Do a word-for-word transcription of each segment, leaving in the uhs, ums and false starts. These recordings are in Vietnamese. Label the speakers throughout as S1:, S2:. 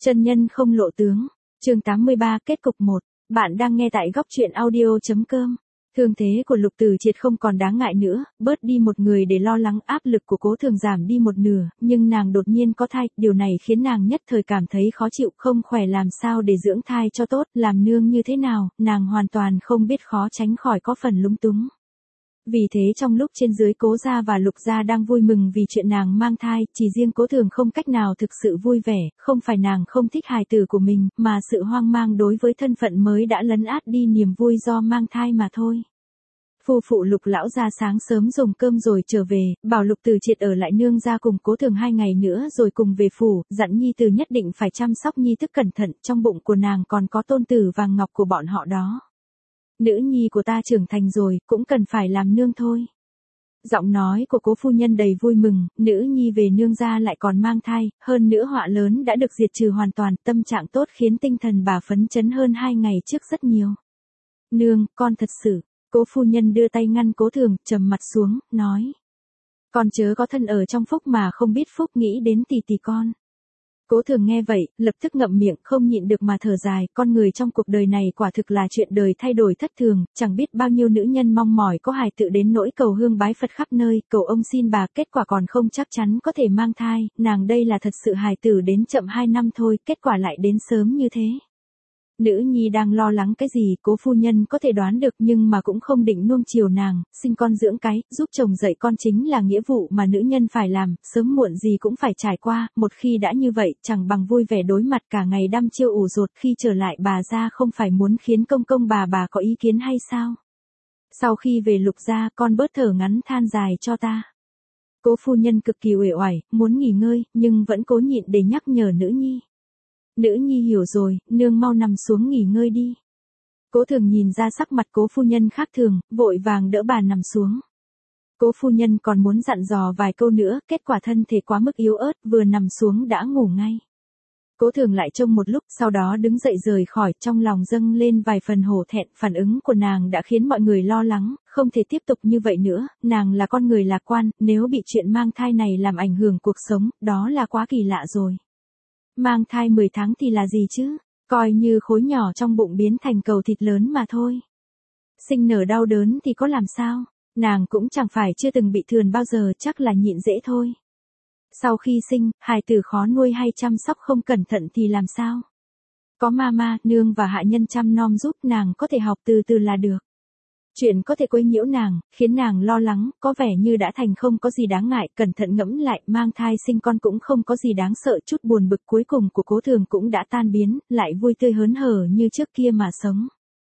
S1: Chân nhân không lộ tướng. Chương tám mươi ba kết cục một. Bạn đang nghe tại góc truyện audio chấm com. Thương thế của Lục Tử Triệt không còn đáng ngại nữa, bớt đi một người để lo lắng, áp lực của Cố Thường giảm đi một nửa, nhưng nàng đột nhiên có thai, điều này khiến nàng nhất thời cảm thấy khó chịu, không khỏe làm sao để dưỡng thai cho tốt, làm nương như thế nào, nàng hoàn toàn không biết, khó tránh khỏi có phần lúng túng. Vì thế trong lúc trên dưới Cố gia và Lục gia đang vui mừng vì chuyện nàng mang thai, chỉ riêng Cố Thường không cách nào thực sự vui vẻ, không phải nàng không thích hài tử của mình, mà sự hoang mang đối với thân phận mới đã lấn át đi niềm vui do mang thai mà thôi. Phu phụ Lục lão gia sáng sớm dùng cơm rồi trở về, bảo Lục Tử Triệt ở lại nương gia cùng Cố Thường hai ngày nữa rồi cùng về phủ, dặn nhi tử nhất định phải chăm sóc nhi tức cẩn thận, trong bụng của nàng còn có tôn tử vàng ngọc của bọn họ đó. Nữ nhi của ta trưởng thành rồi, cũng cần phải làm nương thôi. Giọng nói của Cố phu nhân đầy vui mừng, nữ nhi về nương gia lại còn mang thai, hơn nữa họa lớn đã được diệt trừ hoàn toàn, tâm trạng tốt khiến tinh thần bà phấn chấn hơn hai ngày trước rất nhiều. Nương, con thật sự. Cố phu nhân đưa tay ngăn Cố Thường, trầm mặt xuống, nói. Con chớ có thân ở trong phúc mà không biết phúc, nghĩ đến tỷ tỷ con. Cố Thường nghe vậy, lập tức ngậm miệng, không nhịn được mà thở dài, con người trong cuộc đời này quả thực là chuyện đời thay đổi thất thường, chẳng biết bao nhiêu nữ nhân mong mỏi có hài tự đến nỗi cầu hương bái Phật khắp nơi, cầu ông xin bà, kết quả còn không chắc chắn có thể mang thai, nàng đây là thật sự hài tử đến chậm hai năm thôi, kết quả lại đến sớm như thế. Nữ nhi đang lo lắng cái gì, Cố phu nhân có thể đoán được, nhưng mà cũng không định nuông chiều nàng, sinh con dưỡng cái, giúp chồng dạy con chính là nghĩa vụ mà nữ nhân phải làm, sớm muộn gì cũng phải trải qua, một khi đã như vậy, chẳng bằng vui vẻ đối mặt, cả ngày đăm chiêu ủ rột, khi trở lại bà gia không phải muốn khiến công công bà bà có ý kiến hay sao? Sau khi về Lục gia, con bớt thở ngắn than dài cho ta. Cố phu nhân cực kỳ uể oải, muốn nghỉ ngơi, nhưng vẫn cố nhịn để nhắc nhở nữ nhi. Nữ nhi hiểu rồi, nương mau nằm xuống nghỉ ngơi đi. Cố Thường nhìn ra sắc mặt Cố phu nhân khác thường, vội vàng đỡ bà nằm xuống. Cố phu nhân còn muốn dặn dò vài câu nữa, kết quả thân thể quá mức yếu ớt, vừa nằm xuống đã ngủ ngay. Cố Thường lại trông một lúc, sau đó đứng dậy rời khỏi, trong lòng dâng lên vài phần hổ thẹn, phản ứng của nàng đã khiến mọi người lo lắng, không thể tiếp tục như vậy nữa, nàng là con người lạc quan, nếu bị chuyện mang thai này làm ảnh hưởng cuộc sống, đó là quá kỳ lạ rồi. Mang thai mười tháng thì là gì chứ, coi như khối nhỏ trong bụng biến thành cầu thịt lớn mà thôi. Sinh nở đau đớn thì có làm sao, nàng cũng chẳng phải chưa từng bị thườn bao giờ, chắc là nhịn dễ thôi. Sau khi sinh, hài tử khó nuôi hay chăm sóc không cẩn thận thì làm sao? Có mama, nương và hạ nhân chăm nom giúp, nàng có thể học từ từ là được. Chuyện có thể quấy nhiễu nàng, khiến nàng lo lắng, có vẻ như đã thành không có gì đáng ngại, cẩn thận ngẫm lại, mang thai sinh con cũng không có gì đáng sợ, chút buồn bực cuối cùng của Cố Thường cũng đã tan biến, lại vui tươi hớn hở như trước kia mà sống.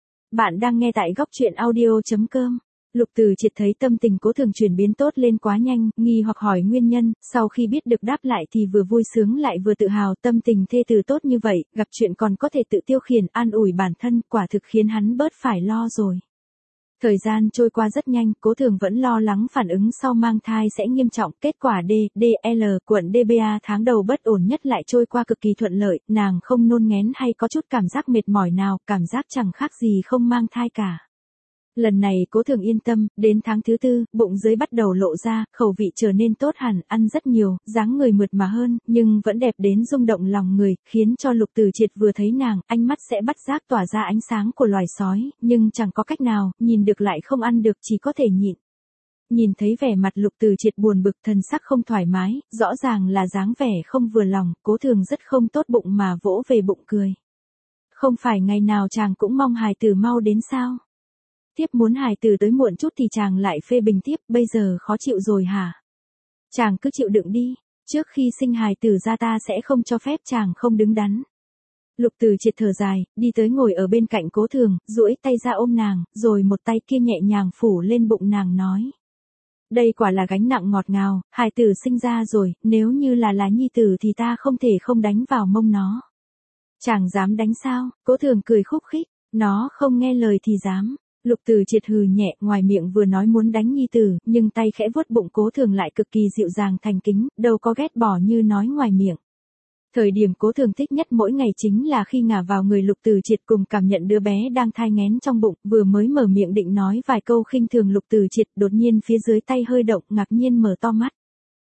S1: Bạn đang nghe tại góc truyện audio chấm com. Lục Tử Triệt thấy tâm tình Cố Thường chuyển biến tốt lên quá nhanh, nghi hoặc hỏi nguyên nhân, sau khi biết được đáp lại thì vừa vui sướng lại vừa tự hào, tâm tình thê từ tốt như vậy, gặp chuyện còn có thể tự tiêu khiển, an ủi bản thân, quả thực khiến hắn bớt phải lo rồi. Thời gian trôi qua rất nhanh, Cố Thường vẫn lo lắng phản ứng sau mang thai sẽ nghiêm trọng, kết quả D, D L, quận đê bê a tháng đầu bất ổn nhất lại trôi qua cực kỳ thuận lợi, nàng không nôn nghén hay có chút cảm giác mệt mỏi nào, cảm giác chẳng khác gì không mang thai cả. Lần này Cố Thường yên tâm, đến tháng thứ tư, bụng dưới bắt đầu lộ ra, khẩu vị trở nên tốt hẳn, ăn rất nhiều, dáng người mượt mà hơn, nhưng vẫn đẹp đến rung động lòng người, khiến cho Lục Tử Triệt vừa thấy nàng, ánh mắt sẽ bắt giác tỏa ra ánh sáng của loài sói, nhưng chẳng có cách nào, nhìn được lại không ăn được, chỉ có thể nhịn. Nhìn thấy vẻ mặt Lục Tử Triệt buồn bực, thần sắc không thoải mái, rõ ràng là dáng vẻ không vừa lòng, Cố Thường rất không tốt bụng mà vỗ về bụng cười. Không phải ngày nào chàng cũng mong hài tử mau đến sao? Tiếp muốn hài tử tới muộn chút thì chàng lại phê bình tiếp, bây giờ khó chịu rồi hả? Chàng cứ chịu đựng đi, trước khi sinh hài tử ra ta sẽ không cho phép chàng không đứng đắn. Lục Tử Triệt thở dài, đi tới ngồi ở bên cạnh Cố Thường, duỗi tay ra ôm nàng, rồi một tay kia nhẹ nhàng phủ lên bụng nàng nói. Đây quả là gánh nặng ngọt ngào, hài tử sinh ra rồi, nếu như là là nhi tử thì ta không thể không đánh vào mông nó. Chàng dám đánh sao? Cố Thường cười khúc khích, nó không nghe lời thì dám. Lục Tử Triệt hừ nhẹ, ngoài miệng vừa nói muốn đánh nhi tử, nhưng tay khẽ vuốt bụng Cố Thường lại cực kỳ dịu dàng thành kính, đâu có ghét bỏ như nói ngoài miệng. Thời điểm Cố Thường thích nhất mỗi ngày chính là khi ngả vào người Lục Tử Triệt cùng cảm nhận đứa bé đang thai nghén trong bụng, vừa mới mở miệng định nói vài câu khinh thường Lục Tử Triệt, đột nhiên phía dưới tay hơi động, ngạc nhiên mở to mắt.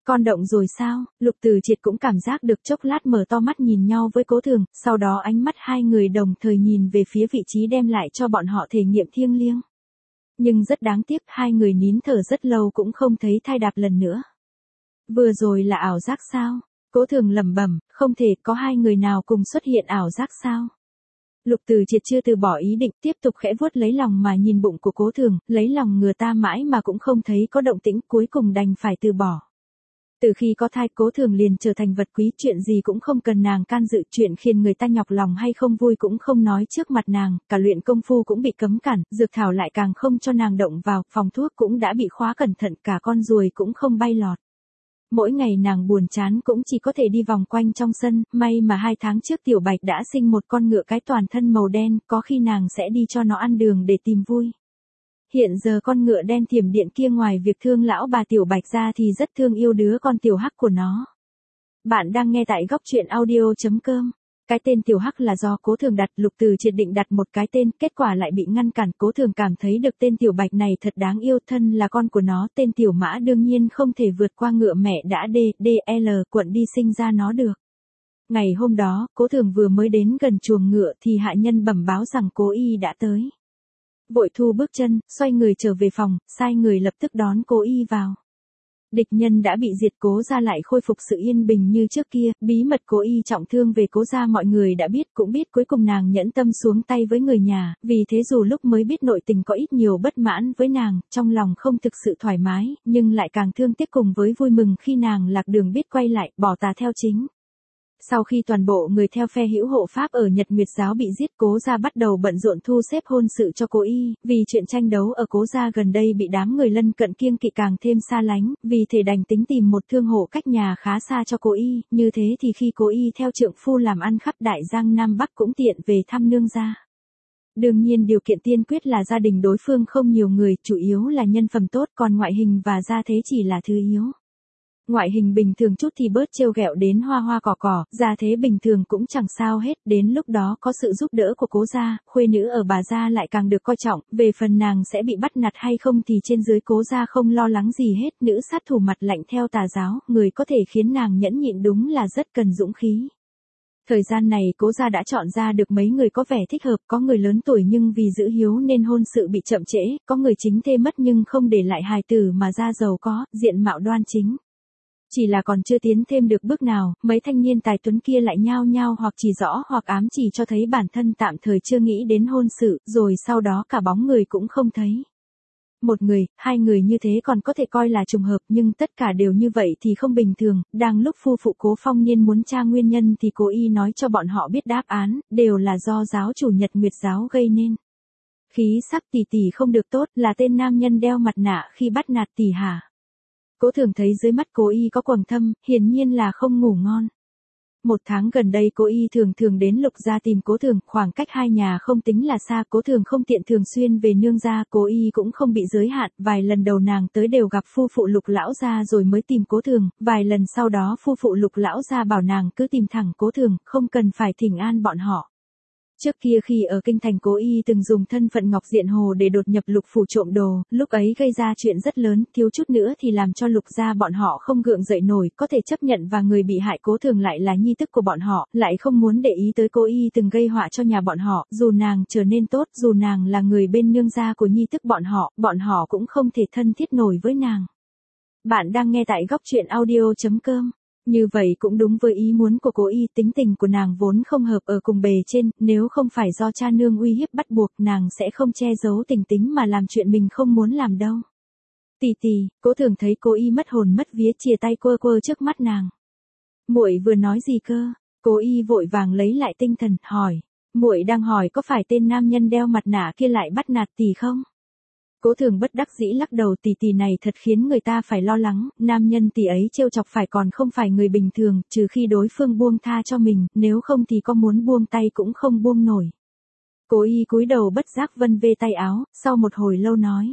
S1: Con động rồi sao? Lục Từ Triệt cũng cảm giác được, chốc lát mở to mắt nhìn nhau với Cố Thường, sau đó ánh mắt hai người đồng thời nhìn về phía vị trí đem lại cho bọn họ thể nghiệm thiêng liêng. Nhưng rất đáng tiếc, hai người nín thở rất lâu cũng không thấy thai đạp lần nữa. Vừa rồi là ảo giác sao? Cố Thường lẩm bẩm, không thể có hai người nào cùng xuất hiện ảo giác sao? Lục Từ Triệt chưa từ bỏ ý định, tiếp tục khẽ vuốt lấy lòng mà nhìn bụng của Cố Thường, lấy lòng ngừa ta mãi mà cũng không thấy có động tĩnh, cuối cùng đành phải từ bỏ. Từ khi có thai, Cố Thường liền trở thành vật quý, chuyện gì cũng không cần nàng can dự, chuyện khiến người ta nhọc lòng hay không vui cũng không nói trước mặt nàng, cả luyện công phu cũng bị cấm cản, dược thảo lại càng không cho nàng động vào, phòng thuốc cũng đã bị khóa cẩn thận, cả con ruồi cũng không bay lọt. Mỗi ngày nàng buồn chán cũng chỉ có thể đi vòng quanh trong sân, may mà hai tháng trước Tiểu Bạch đã sinh một con ngựa cái toàn thân màu đen, có khi nàng sẽ đi cho nó ăn đường để tìm vui. Hiện giờ con ngựa đen thiểm điện kia ngoài việc thương lão bà Tiểu Bạch ra thì rất thương yêu đứa con Tiểu Hắc của nó. Bạn đang nghe tại góc truyện audio chấm com. Cái tên Tiểu Hắc là do Cố Thường đặt, Lục Từ Triệt định đặt một cái tên, kết quả lại bị ngăn cản. Cố Thường cảm thấy được tên Tiểu Bạch này thật đáng yêu, thân là con của nó, tên Tiểu Mã đương nhiên không thể vượt qua ngựa mẹ đã D, D, L, quận đi sinh ra nó được. Ngày hôm đó, Cố Thường vừa mới đến gần chuồng ngựa thì hạ nhân bẩm báo rằng Cố Y đã tới. Vội thu bước chân, xoay người trở về phòng, sai người lập tức đón Cố Y vào. Địch nhân đã bị diệt, Cố gia lại khôi phục sự yên bình như trước kia, bí mật Cố Y trọng thương về Cố gia mọi người đã biết, cũng biết cuối cùng nàng nhẫn tâm xuống tay với người nhà, vì thế dù lúc mới biết nội tình có ít nhiều bất mãn với nàng, trong lòng không thực sự thoải mái, nhưng lại càng thương tiếc cùng với vui mừng khi nàng lạc đường biết quay lại, bỏ tà theo chính. Sau khi toàn bộ người theo phe hữu hộ Pháp ở Nhật Nguyệt giáo bị giết, Cố gia bắt đầu bận rộn thu xếp hôn sự cho Cố Y, vì chuyện tranh đấu ở Cố gia gần đây bị đám người lân cận kiêng kỵ càng thêm xa lánh, vì thế đành tính tìm một thương hộ cách nhà khá xa cho Cố Y, như thế thì khi Cố Y theo trượng phu làm ăn khắp Đại Giang Nam Bắc cũng tiện về thăm nương gia. Đương nhiên điều kiện tiên quyết là gia đình đối phương không nhiều người, chủ yếu là nhân phẩm tốt, còn ngoại hình và gia thế chỉ là thứ yếu. Ngoại hình bình thường chút thì bớt trêu ghẹo đến hoa hoa cỏ cỏ, gia thế bình thường cũng chẳng sao hết, đến lúc đó có sự giúp đỡ của Cố gia, khuê nữ ở bà gia lại càng được coi trọng, về phần nàng sẽ bị bắt nạt hay không thì trên dưới Cố gia không lo lắng gì hết, nữ sát thủ mặt lạnh theo tà giáo, người có thể khiến nàng nhẫn nhịn đúng là rất cần dũng khí. Thời gian này Cố gia đã chọn ra được mấy người có vẻ thích hợp, có người lớn tuổi nhưng vì giữ hiếu nên hôn sự bị chậm trễ, có người chính thê mất nhưng không để lại hài tử mà ra giàu có, diện mạo đoan chính. Chỉ là còn chưa tiến thêm được bước nào, mấy thanh niên tài tuấn kia lại nhao nhao hoặc chỉ rõ hoặc ám chỉ cho thấy bản thân tạm thời chưa nghĩ đến hôn sự, rồi sau đó cả bóng người cũng không thấy. Một người, hai người như thế còn có thể coi là trùng hợp, nhưng tất cả đều như vậy thì không bình thường. Đang lúc phu phụ Cố Phong Niên muốn tra nguyên nhân thì Cố Y nói cho bọn họ biết đáp án, đều là do giáo chủ Nhật Nguyệt giáo gây nên. Khí sắc tỷ tỷ không được tốt, là tên nam nhân đeo mặt nạ khi bắt nạt tỷ hả? Cố Thường thấy dưới mắt Cố Y có quầng thâm, hiển nhiên là không ngủ ngon. Một tháng gần đây Cố Y thường thường đến Lục gia tìm Cố Thường, khoảng cách hai nhà không tính là xa, Cố Thường không tiện thường xuyên về nương gia, Cố Y cũng không bị giới hạn, vài lần đầu nàng tới đều gặp phu phụ Lục lão gia rồi mới tìm Cố Thường, vài lần sau đó phu phụ Lục lão gia bảo nàng cứ tìm thẳng Cố Thường, không cần phải thỉnh an bọn họ. Trước kia khi ở kinh thành Cố Y từng dùng thân phận Ngọc Diện Hồ để đột nhập Lục phủ trộm đồ, lúc ấy gây ra chuyện rất lớn, thiếu chút nữa thì làm cho Lục gia bọn họ không gượng dậy nổi, có thể chấp nhận và người bị hại Cố Thường lại là nhi tức của bọn họ, lại không muốn để ý tới Cố Y từng gây họa cho nhà bọn họ, dù nàng trở nên tốt, dù nàng là người bên nương gia của nhi tức bọn họ, bọn họ cũng không thể thân thiết nổi với nàng. Bạn đang nghe tại góc truyện audio chấm com. Như vậy cũng đúng với ý muốn của Cố Y, tính tình của nàng vốn không hợp ở cùng bề trên, nếu không phải do cha nương uy hiếp bắt buộc nàng sẽ không che giấu tình tính mà làm chuyện mình không muốn làm đâu. Tỷ tỷ, Cố Thường thấy Cố Y mất hồn mất vía chìa tay quơ quơ trước mắt nàng. Muội vừa nói gì cơ? Cố Y vội vàng lấy lại tinh thần, hỏi. Muội đang hỏi có phải tên nam nhân đeo mặt nạ kia lại bắt nạt tỷ không? Cố Thường bất đắc dĩ lắc đầu, tỷ tỷ này thật khiến người ta phải lo lắng, nam nhân tỷ ấy trêu chọc phải còn không phải người bình thường, trừ khi đối phương buông tha cho mình, nếu không thì có muốn buông tay cũng không buông nổi. Cố Y cúi đầu bất giác vân vê tay áo, sau một hồi lâu nói.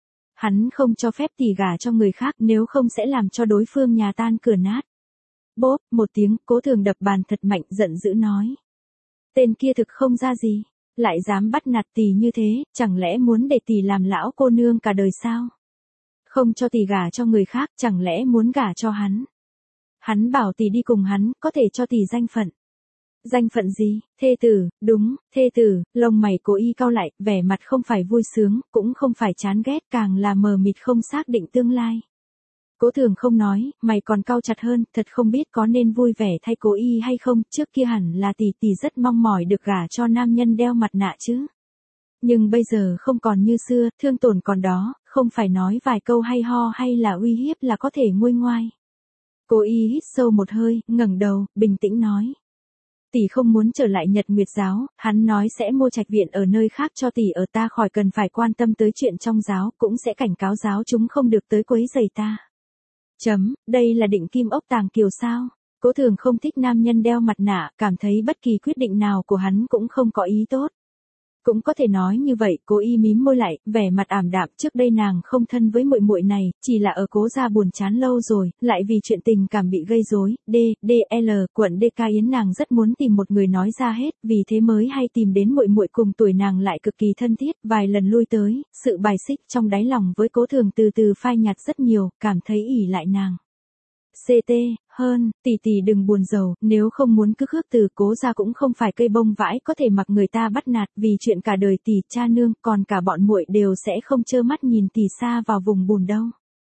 S1: Hắn không cho phép tỷ gả cho người khác, nếu không sẽ làm cho đối phương nhà tan cửa nát. Bốp, một tiếng, Cố Thường đập bàn thật mạnh, giận dữ nói. Tên kia thực không ra gì. Lại dám bắt nạt tỷ như thế, chẳng lẽ muốn để tỷ làm lão cô nương cả đời sao? Không cho tỷ gả cho người khác, chẳng lẽ muốn gả cho hắn? Hắn bảo tỷ đi cùng hắn, có thể cho tỷ danh phận. Danh phận gì? Thê tử, đúng, thê tử. Lông mày Cố Y cau lại, vẻ mặt không phải vui sướng, cũng không phải chán ghét, càng là mờ mịt không xác định tương lai. Cố Thường không nói, mày còn cau chặt hơn, thật không biết có nên vui vẻ thay Cố Y hay không, trước kia hẳn là tỷ tỷ rất mong mỏi được gả cho nam nhân đeo mặt nạ chứ. Nhưng bây giờ không còn như xưa, thương tổn còn đó, không phải nói vài câu hay ho hay là uy hiếp là có thể nguôi ngoai. Cố Y hít sâu một hơi, ngẩng đầu, bình tĩnh nói. Tỷ không muốn trở lại Nhật Nguyệt giáo, hắn nói sẽ mua trạch viện ở nơi khác cho tỷ ở, ta khỏi cần phải quan tâm tới chuyện trong giáo, cũng sẽ cảnh cáo giáo chúng không được tới quấy rầy ta. Chấm, đây là định kim ốc tàng kiều sao? Cố Thường không thích nam nhân đeo mặt nạ, cảm thấy bất kỳ quyết định nào của hắn cũng không có ý tốt. Cũng có thể nói như vậy, Cố Y mím môi lại, vẻ mặt ảm đạm, trước đây nàng không thân với muội muội này, chỉ là ở Cố gia buồn chán lâu rồi, lại vì chuyện tình cảm bị gây rối, D, D, L, quận đê ca Yến nàng rất muốn tìm một người nói ra hết, vì thế mới hay tìm đến muội muội cùng tuổi nàng lại cực kỳ thân thiết, vài lần lui tới, sự bài xích trong đáy lòng với Cố Thường từ từ phai nhạt rất nhiều, cảm thấy ỷ lại nàng. xê tê, hơn, tỷ tỷ đừng buồn rầu, nếu không muốn cứ khước từ Cố gia cũng không phải cây bông vãi có thể mặc người ta bắt nạt, vì chuyện cả đời tỷ, cha nương, còn cả bọn muội đều sẽ không trơ mắt nhìn tỷ xa vào vùng bùn đâu.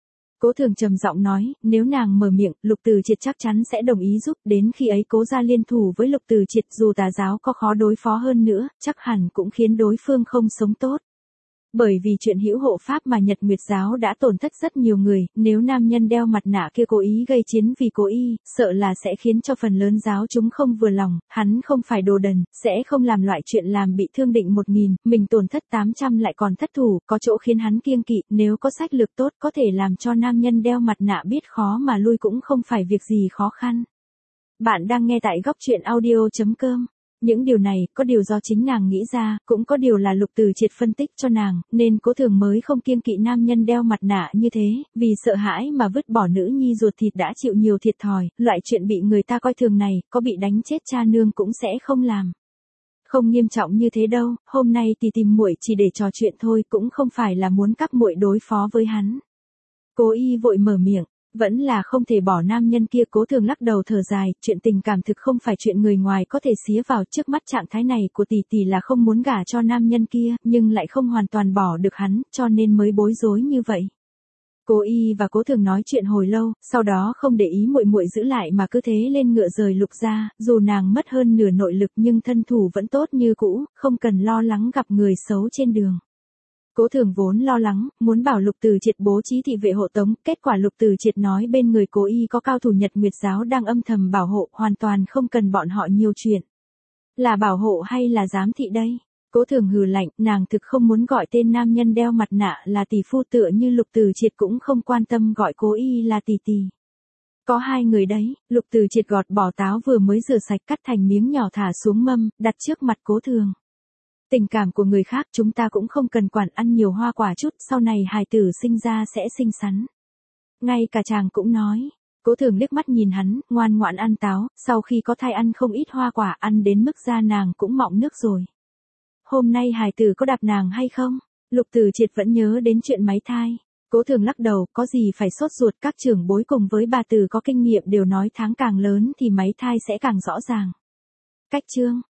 S1: Cố Thường trầm giọng nói, nếu nàng mở miệng, Lục Từ Triệt chắc chắn sẽ đồng ý giúp, đến khi ấy Cố gia liên thủ với Lục Từ Triệt, dù tà giáo có khó đối phó hơn nữa, chắc hẳn cũng khiến đối phương không sống tốt. Bởi vì chuyện hữu hộ pháp mà Nhật Nguyệt giáo đã tổn thất rất nhiều người, nếu nam nhân đeo mặt nạ kia cố ý gây chiến vì Cố Y, sợ là sẽ khiến cho phần lớn giáo chúng không vừa lòng, hắn không phải đồ đần, sẽ không làm loại chuyện làm bị thương định một nghìn, mình tổn thất tám trăm lại còn thất thủ, có chỗ khiến hắn kiêng kỵ, nếu có sách lược tốt có thể làm cho nam nhân đeo mặt nạ biết khó mà lui cũng không phải việc gì khó khăn. Bạn đang nghe tại góc truyện audio chấm com. Những điều này, có điều do chính nàng nghĩ ra, cũng có điều là Lục Từ Triệt phân tích cho nàng, nên Cố Thường mới không kiêng kỵ nam nhân đeo mặt nạ như thế, vì sợ hãi mà vứt bỏ nữ nhi ruột thịt đã chịu nhiều thiệt thòi, loại chuyện bị người ta coi thường này, có bị đánh chết cha nương cũng sẽ không làm. Không nghiêm trọng như thế đâu, hôm nay thì tìm muội chỉ để trò chuyện thôi, cũng không phải là muốn cắp muội đối phó với hắn. Cố Y vội mở miệng. Vẫn là không thể bỏ nam nhân kia. Cố Thường lắc đầu thở dài, chuyện tình cảm thực không phải chuyện người ngoài có thể xía vào, trước mắt trạng thái này của tỷ tỷ là không muốn gả cho nam nhân kia, nhưng lại không hoàn toàn bỏ được hắn, cho nên mới bối rối như vậy. Cố Y và Cố Thường nói chuyện hồi lâu, sau đó không để ý muội muội giữ lại mà cứ thế lên ngựa rời Lục gia, dù nàng mất hơn nửa nội lực nhưng thân thủ vẫn tốt như cũ, không cần lo lắng gặp người xấu trên đường. Cố Thường vốn lo lắng, muốn bảo Lục Từ Triệt bố trí thị vệ hộ tống, kết quả Lục Từ Triệt nói bên người Cố Y có cao thủ Nhật Nguyệt giáo đang âm thầm bảo hộ, hoàn toàn không cần bọn họ nhiều chuyện. Là bảo hộ hay là giám thị đây? Cố Thường hừ lạnh, nàng thực không muốn gọi tên nam nhân đeo mặt nạ là tỷ phu, tựa như Lục Từ Triệt cũng không quan tâm gọi Cố Y là tỷ tỷ. Có hai người đấy. Lục Từ Triệt gọt bỏ táo vừa mới rửa sạch cắt thành miếng nhỏ thả xuống mâm, đặt trước mặt Cố Thường. Tình cảm của người khác chúng ta cũng không cần quản, ăn nhiều hoa quả chút, sau này hài tử sinh ra sẽ xinh xắn. Ngay cả chàng cũng nói. Cố Thường liếc mắt nhìn hắn, ngoan ngoãn ăn táo, sau khi có thai ăn không ít hoa quả, ăn đến mức da nàng cũng mọng nước rồi. Hôm nay hài tử có đạp nàng hay không? Lục Từ Triệt vẫn nhớ đến chuyện máy thai. Cố Thường lắc đầu, có gì phải sốt ruột, các trưởng bối cùng với bà Từ có kinh nghiệm đều nói tháng càng lớn thì máy thai sẽ càng rõ ràng. Cách chương